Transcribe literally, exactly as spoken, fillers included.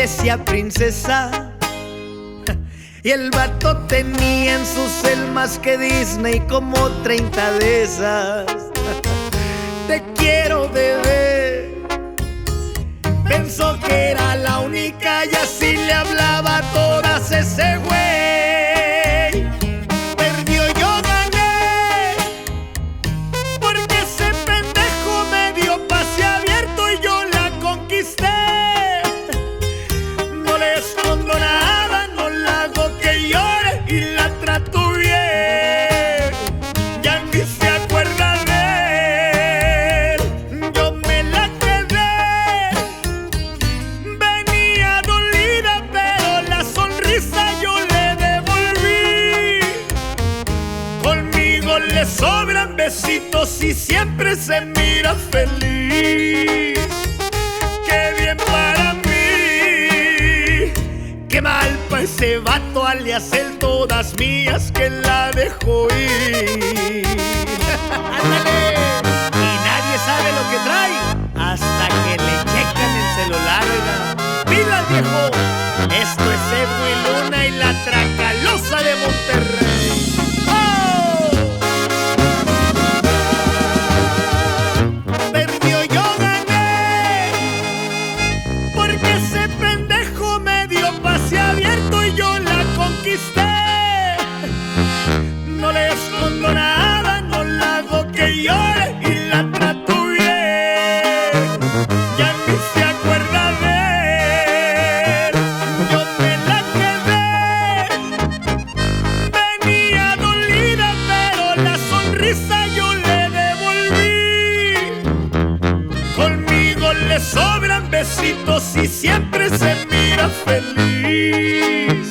decía princesa. Y el vato tenía en su cel más que Disney como treinta de esas. Te quiero, bebé. Pensó que era la única y así le hablaba a todas ese güey. Perdió, yo gané, porque ese pendejo me dio pase abierto y yo la conquisté. No le escondo nada, no la hago que llore y la trato bien. Ya ni se acuerda de él, yo me la quedé. Venía dolida, pero la sonrisa yo le devolví. Conmigo le sobran besitos y siempre se mira feliz. Qué bien para mí, qué mal pa' ese vato alias el todas mías que la dejó ir. ¡Ándale! Y nadie sabe lo que trae hasta que le checan el celular, oiga. ¡Pilas, viejo! Esto es Edwin Luna y la Tracalosa de Monterrey. ¡Oh! Perdió, yo gané, porque ese pendejo me dio pase abierto y yo la conquisté. No le escondo nada, no la hago que llore y la trato bien. Ya ni se acuerda de él, yo me la quedé. Venía dolida, pero la sonrisa yo le devolví. Conmigo le sobran besitos y siempre se mira feliz.